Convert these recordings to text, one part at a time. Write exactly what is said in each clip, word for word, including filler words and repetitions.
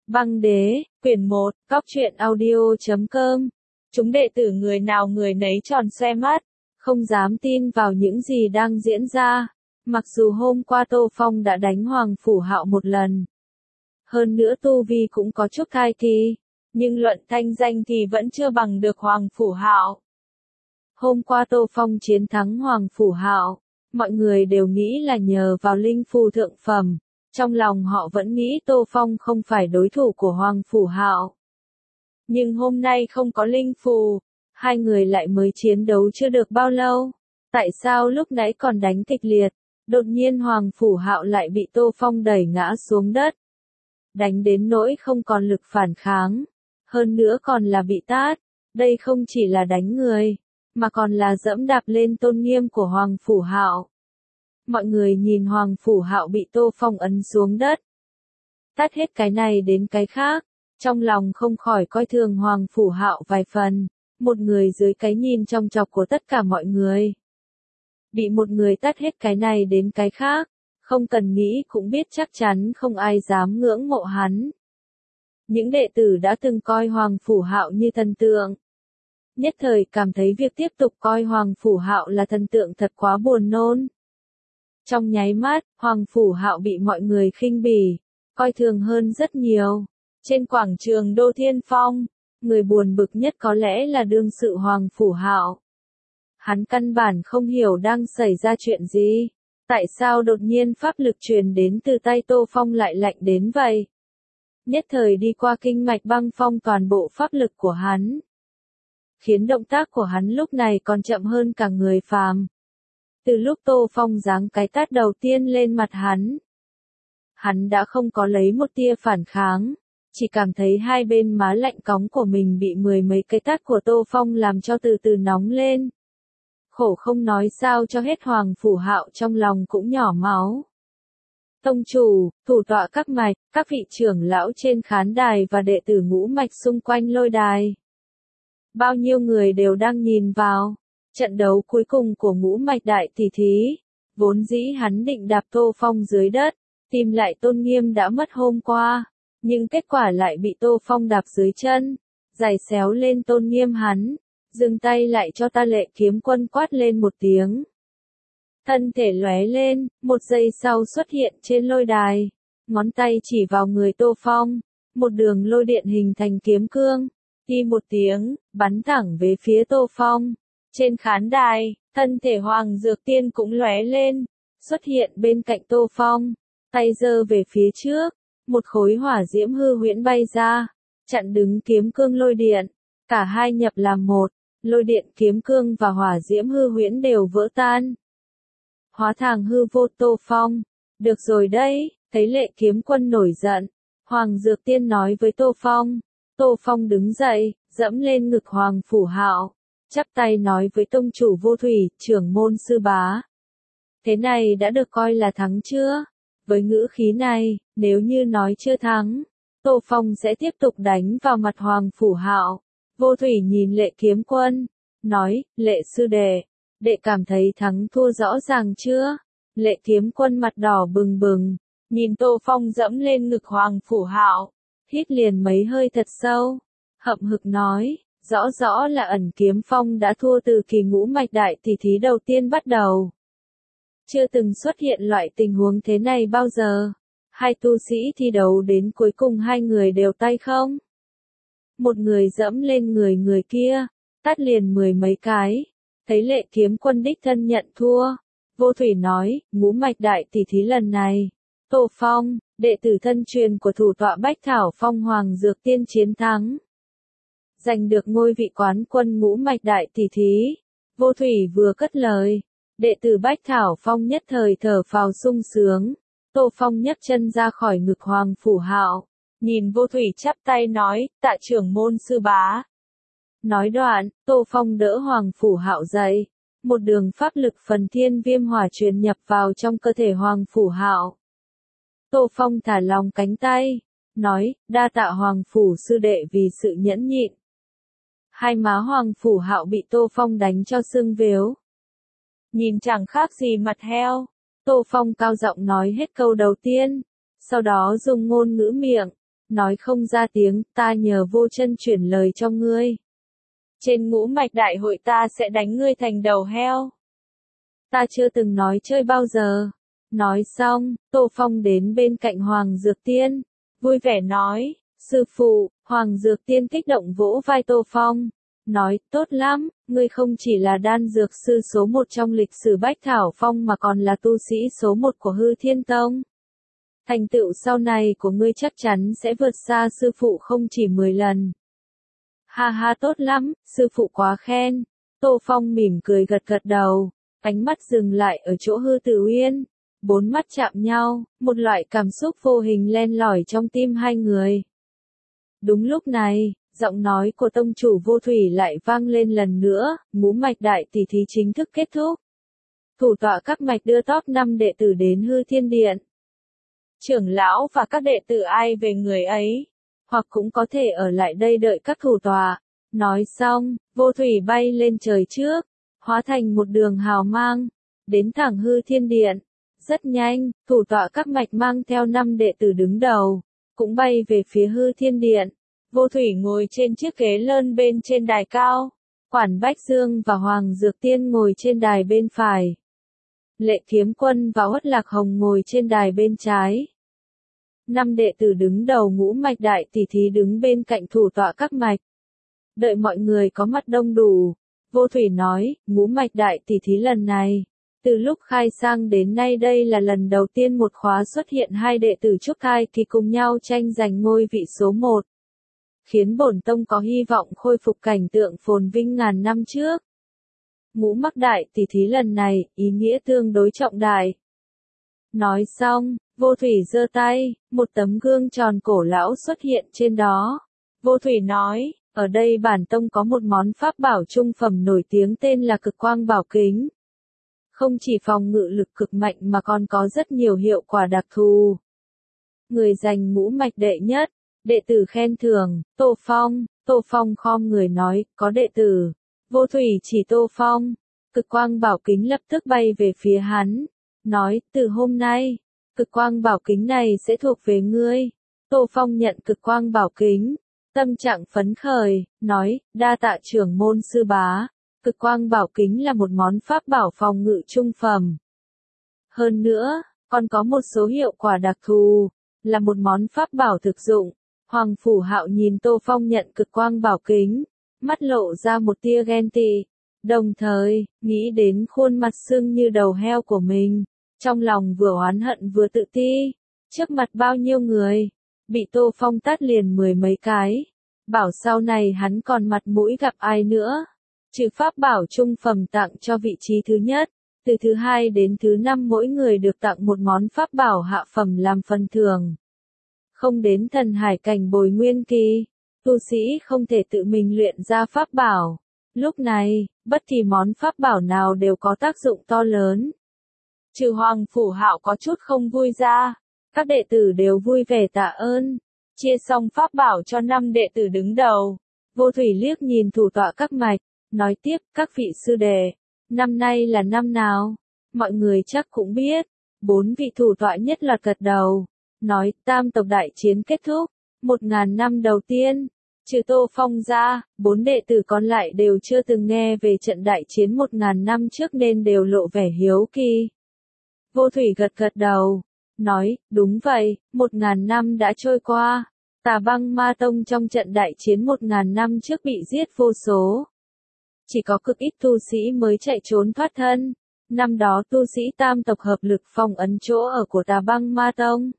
Băng đế, quyển một, cóc truyện audio chấm com. Chúng đệ tử người nào người nấy tròn xoe mắt, không dám tin vào những gì đang diễn ra. Mặc dù hôm qua Tô Phong đã đánh Hoàng Phủ Hạo một lần, hơn nữa tu vi cũng có chút thai kỳ, nhưng luận thanh danh thì vẫn chưa bằng được Hoàng Phủ Hạo. Hôm qua Tô Phong chiến thắng Hoàng Phủ Hạo, mọi người đều nghĩ là nhờ vào linh phù thượng phẩm. Trong lòng họ vẫn nghĩ Tô Phong không phải đối thủ của Hoàng Phủ Hạo. Nhưng hôm nay không có linh phù, hai người lại mới chiến đấu chưa được bao lâu. Tại sao lúc nãy còn đánh kịch liệt, đột nhiên Hoàng Phủ Hạo lại bị Tô Phong đẩy ngã xuống đất. Đánh đến nỗi không còn lực phản kháng, hơn nữa còn là bị tát. Đây không chỉ là đánh người, mà còn là dẫm đạp lên tôn nghiêm của Hoàng Phủ Hạo. Mọi người nhìn Hoàng Phủ Hạo bị Tô Phong ấn xuống đất, tát hết cái này đến cái khác, trong lòng không khỏi coi thường Hoàng Phủ Hạo vài phần, một người dưới cái nhìn trong chọc của tất cả mọi người. Bị một người tát hết cái này đến cái khác, không cần nghĩ cũng biết chắc chắn không ai dám ngưỡng mộ hắn. Những đệ tử đã từng coi Hoàng Phủ Hạo như thần tượng, nhất thời cảm thấy việc tiếp tục coi Hoàng Phủ Hạo là thần tượng thật quá buồn nôn. Trong nháy mắt, Hoàng Phủ Hạo bị mọi người khinh bỉ, coi thường hơn rất nhiều. Trên quảng trường Đô Thiên Phong, người buồn bực nhất có lẽ là đương sự Hoàng Phủ Hạo. Hắn căn bản không hiểu đang xảy ra chuyện gì. Tại sao đột nhiên pháp lực truyền đến từ tay Tô Phong lại lạnh đến vậy? Nhất thời đi qua kinh mạch băng phong toàn bộ pháp lực của hắn, khiến động tác của hắn lúc này còn chậm hơn cả người phàm. Từ lúc Tô Phong giáng cái tát đầu tiên lên mặt hắn, hắn đã không có lấy một tia phản kháng, chỉ cảm thấy hai bên má lạnh cóng của mình bị mười mấy cái tát của Tô Phong làm cho từ từ nóng lên. Khổ không nói sao cho hết Hoàng Phủ Hạo trong lòng cũng nhỏ máu. Tông chủ, thủ tọa các mạch, các vị trưởng lão trên khán đài và đệ tử ngũ mạch xung quanh lôi đài. Bao nhiêu người đều đang nhìn vào. Trận đấu cuối cùng của ngũ mạch đại tỷ thí, vốn dĩ hắn định đạp Tô Phong dưới đất, tìm lại tôn nghiêm đã mất hôm qua, nhưng kết quả lại bị Tô Phong đạp dưới chân, giày xéo lên tôn nghiêm hắn, dừng tay lại cho ta Lệ Kiếm Quân quát lên một tiếng. Thân thể lóe lên, một giây sau xuất hiện trên lôi đài, ngón tay chỉ vào người Tô Phong, một đường lôi điện hình thành kiếm cương, đi một tiếng, bắn thẳng về phía Tô Phong. Trên khán đài, thân thể Hoàng Dược Tiên cũng lóe lên, xuất hiện bên cạnh Tô Phong, tay giơ về phía trước, một khối hỏa diễm hư huyễn bay ra, chặn đứng kiếm cương lôi điện, cả hai nhập làm một, lôi điện kiếm cương và hỏa diễm hư huyễn đều vỡ tan. Hóa thành hư vô Tô Phong, được rồi đấy, thấy Lệ Kiếm Quân nổi giận, Hoàng Dược Tiên nói với Tô Phong. Tô Phong đứng dậy, dẫm lên ngực Hoàng Phủ Hạo, chắp tay nói với tông chủ Vô Thủy, trưởng môn sư bá. Thế này đã được coi là thắng chưa? Với ngữ khí này, nếu như nói chưa thắng, Tô Phong sẽ tiếp tục đánh vào mặt Hoàng Phủ Hạo. Vô Thủy nhìn Lệ Kiếm Quân, nói, Lệ sư đệ, đệ cảm thấy thắng thua rõ ràng chưa? Lệ Kiếm Quân mặt đỏ bừng bừng, nhìn Tô Phong dẫm lên ngực Hoàng Phủ Hạo, hít liền mấy hơi thật sâu, hậm hực nói. Rõ rõ là Ẩn Kiếm Phong đã thua từ kỳ ngũ mạch đại tỷ thí đầu tiên bắt đầu. Chưa từng xuất hiện loại tình huống thế này bao giờ. Hai tu sĩ thi đấu đến cuối cùng hai người đều tay không. Một người dẫm lên người người kia, tát liền mười mấy cái. Thấy Lệ Kiếm Quân đích thân nhận thua. Vô Thủy nói, ngũ mạch đại tỷ thí lần này, Tô Phong, đệ tử thân truyền của thủ tọa Bách Thảo Phong Hoàng Dược Tiên chiến thắng, giành được ngôi vị quán quân ngũ mạch đại tỷ thí. Vô Thủy vừa cất lời, đệ tử Bách Thảo Phong nhất thời thở phào sung sướng. Tô Phong nhấc chân ra khỏi ngực Hoàng Phủ Hạo, nhìn Vô Thủy chắp tay nói, tạ trưởng môn sư bá. Nói đoạn, Tô Phong đỡ Hoàng Phủ Hạo dậy, một đường pháp lực phần thiên viêm hỏa truyền nhập vào trong cơ thể Hoàng Phủ Hạo. Tô Phong thả lòng cánh tay, nói, đa tạ Hoàng Phủ sư đệ vì sự nhẫn nhịn. Hai má Hoàng Phủ Hạo bị Tô Phong đánh cho sưng vếu. Nhìn chẳng khác gì mặt heo. Tô Phong cao giọng nói hết câu đầu tiên, sau đó dùng ngôn ngữ miệng, nói không ra tiếng, ta nhờ vô chân chuyển lời cho ngươi. Trên ngũ mạch đại hội ta sẽ đánh ngươi thành đầu heo. Ta chưa từng nói chơi bao giờ. Nói xong, Tô Phong đến bên cạnh Hoàng Dược Tiên, vui vẻ nói, sư phụ. Hoàng Dược Tiên kích động vỗ vai Tô Phong, nói, tốt lắm, ngươi không chỉ là đan dược sư số một trong lịch sử Bách Thảo Phong mà còn là tu sĩ số một của Hư Thiên Tông. Thành tựu sau này của ngươi chắc chắn sẽ vượt xa sư phụ không chỉ mười lần. Ha ha, tốt lắm, sư phụ quá khen. Tô Phong mỉm cười gật gật đầu, ánh mắt dừng lại ở chỗ Hư Tử Uyên. Bốn mắt chạm nhau, một loại cảm xúc vô hình len lỏi trong tim hai người. Đúng lúc này, giọng nói của tông chủ Vô Thủy lại vang lên lần nữa, ngũ mạch đại tỷ thí chính thức kết thúc. Thủ tọa các mạch đưa top năm đệ tử đến Hư Thiên Điện. Trưởng lão và các đệ tử ai về người ấy, hoặc cũng có thể ở lại đây đợi các thủ tọa. Nói xong, Vô Thủy bay lên trời trước, hóa thành một đường hào mang, đến thẳng Hư Thiên Điện. Rất nhanh, thủ tọa các mạch mang theo năm đệ tử đứng đầu, cũng bay về phía Hư Thiên Điện. Vô Thủy ngồi trên chiếc ghế lơn bên trên đài cao, Quản Bách Dương và Hoàng Dược Tiên ngồi trên đài bên phải. Lệ Kiếm Quân và Uất Lạc Hồng ngồi trên đài bên trái. Năm đệ tử đứng đầu ngũ mạch đại tỷ thí đứng bên cạnh thủ tọa các mạch. Đợi mọi người có mặt đông đủ, Vô Thủy nói, ngũ mạch đại tỷ thí lần này, từ lúc khai sang đến nay đây là lần đầu tiên một khóa xuất hiện hai đệ tử trúc thai kỳ cùng nhau tranh giành ngôi vị số một. Khiến bổn tông có hy vọng khôi phục cảnh tượng phồn vinh ngàn năm trước. Ngũ mạch đại tỷ thí lần này, ý nghĩa tương đối trọng đại. Nói xong, Vô Thủy giơ tay, một tấm gương tròn cổ lão xuất hiện trên đó. Vô Thủy nói, ở đây bản tông có một món pháp bảo trung phẩm nổi tiếng tên là Cực Quang Bảo Kính. Không chỉ phòng ngự lực cực mạnh mà còn có rất nhiều hiệu quả đặc thù. Người giành ngũ mạch đệ nhất, đệ tử khen thưởng, Tô Phong. Tô Phong khom người nói, có đệ tử. Vô Thủy chỉ Tô Phong. Cực Quang Bảo Kính lập tức bay về phía hắn. Nói, từ hôm nay, Cực Quang Bảo Kính này sẽ thuộc về ngươi. Tô Phong nhận Cực Quang Bảo Kính. Tâm trạng phấn khởi, nói, đa tạ trưởng môn sư bá. Cực Quang Bảo Kính là một món pháp bảo phòng ngự trung phẩm. Hơn nữa, còn có một số hiệu quả đặc thù, là một món pháp bảo thực dụng. Hoàng Phủ Hạo nhìn Tô Phong nhận Cực Quang Bảo Kính, mắt lộ ra một tia ghen tị, đồng thời, nghĩ đến khuôn mặt sưng như đầu heo của mình, trong lòng vừa oán hận vừa tự ti, trước mặt bao nhiêu người, bị Tô Phong tát liền mười mấy cái, bảo sau này hắn còn mặt mũi gặp ai nữa. Trừ pháp bảo trung phẩm tặng cho vị trí thứ nhất, từ thứ hai đến thứ năm mỗi người được tặng một món pháp bảo hạ phẩm làm phần thưởng. Không đến thần hải cảnh bồi nguyên kỳ, tu sĩ không thể tự mình luyện ra pháp bảo. Lúc này, bất kỳ món pháp bảo nào đều có tác dụng to lớn. Trừ Hoàng Phủ Hạo có chút không vui ra, các đệ tử đều vui vẻ tạ ơn. Chia xong pháp bảo cho năm đệ tử đứng đầu, Vô Thủy liếc nhìn thủ tọa các mạch. Nói tiếp, các vị sư đệ, năm nay là năm nào? Mọi người chắc cũng biết. Bốn vị thủ tọa nhất loạt gật đầu. Nói, tam tộc đại chiến kết thúc. Một ngàn năm đầu tiên. Trừ Tô Phong ra, bốn đệ tử còn lại đều chưa từng nghe về trận đại chiến một ngàn năm trước nên đều lộ vẻ hiếu kỳ. Vô Thủy gật gật đầu. Nói, đúng vậy, một ngàn năm đã trôi qua. Tà Băng Ma Tông trong trận đại chiến một ngàn năm trước bị giết vô số. Chỉ có cực ít tu sĩ mới chạy trốn thoát thân. Năm đó tu sĩ tam tộc hợp lực phong ấn chỗ ở của Tà Băng Ma Tông.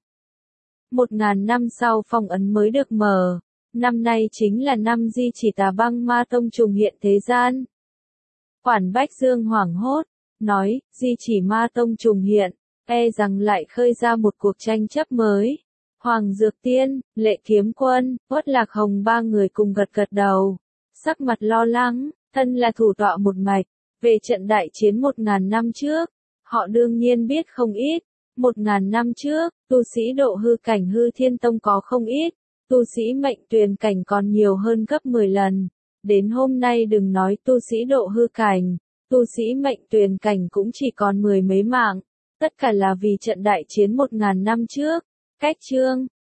Một ngàn năm sau phong ấn mới được mở. Năm nay chính là năm di chỉ Tà Băng Ma Tông trùng hiện thế gian. Quản Bách Dương hoảng hốt, nói, di chỉ Ma Tông trùng hiện, e rằng lại khơi ra một cuộc tranh chấp mới. Hoàng Dược Tiên, Lệ Kiếm Quân, Uất Lạc Hồng ba người cùng gật gật đầu. Sắc mặt lo lắng. Thân là thủ tọa một mạch, về trận đại chiến một ngàn năm trước, họ đương nhiên biết không ít. Một ngàn năm trước, tu sĩ độ hư cảnh Hư Thiên Tông có không ít, tu sĩ mệnh tuyền cảnh còn nhiều hơn gấp mười lần. Đến hôm nay đừng nói tu sĩ độ hư cảnh, tu sĩ mệnh tuyền cảnh cũng chỉ còn mười mấy mạng. Tất cả là vì trận đại chiến một ngàn năm trước. Cách chương